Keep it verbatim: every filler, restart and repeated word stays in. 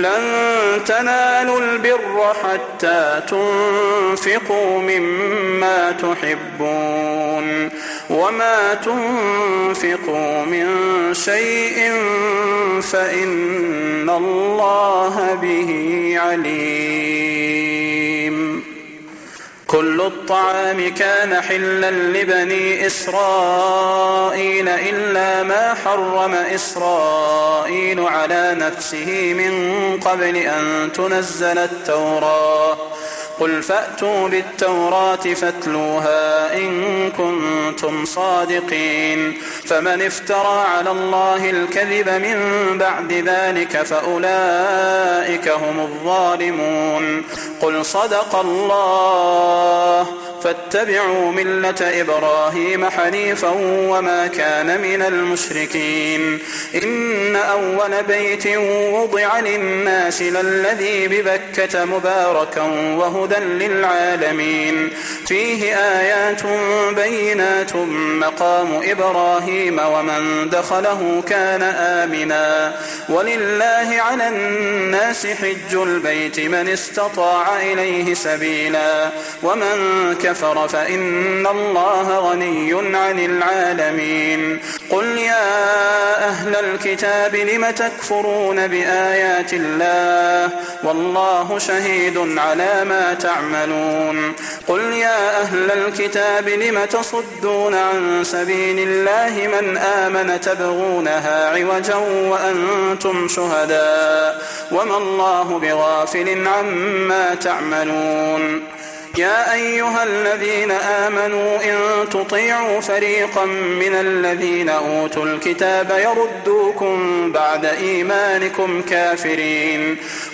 لن تنالوا البر حتى تنفقوا مما تحبون وما تنفقوا من شيء فإن الله به عليم. كل الطعام كان حلا لبني إسرائيل إلا ما حرم إسرائيل على نفسه من قبل أن تنزل التوراة. قل فأتوا بالتوراة فاتلوها إن كنتم صادقين. فمن افترى على الله الكذب من بعد ذلك فأولئك هم الظالمون. قل صدق الله فاتبعوا ملة إبراهيم حنيفا وما كان من المشركين. إن أول بيت وضع للناس للذي ببكة مباركا وهدى للعالمين. فيه آيات بينات مقام إبراهيم ومن دخله كان آمنا. ولله على الناس حج البيت من استطاع إليه سبيلا ومن كفر فإن الله غني عن العالمين. قل يا أهل الكتاب لم تكفرون بآيات الله والله شهيد على ما تعملون. قل يا أهل الكتاب لم تصدون عن سبيل الله من آمن تبغونها عوجا وأنتم شهداء وما الله بغافل عما تعملون. يا أيها الذين آمنوا إن تطيعوا فريقا من الذين أوتوا الكتاب يردوكم بعد إيمانكم كافرين.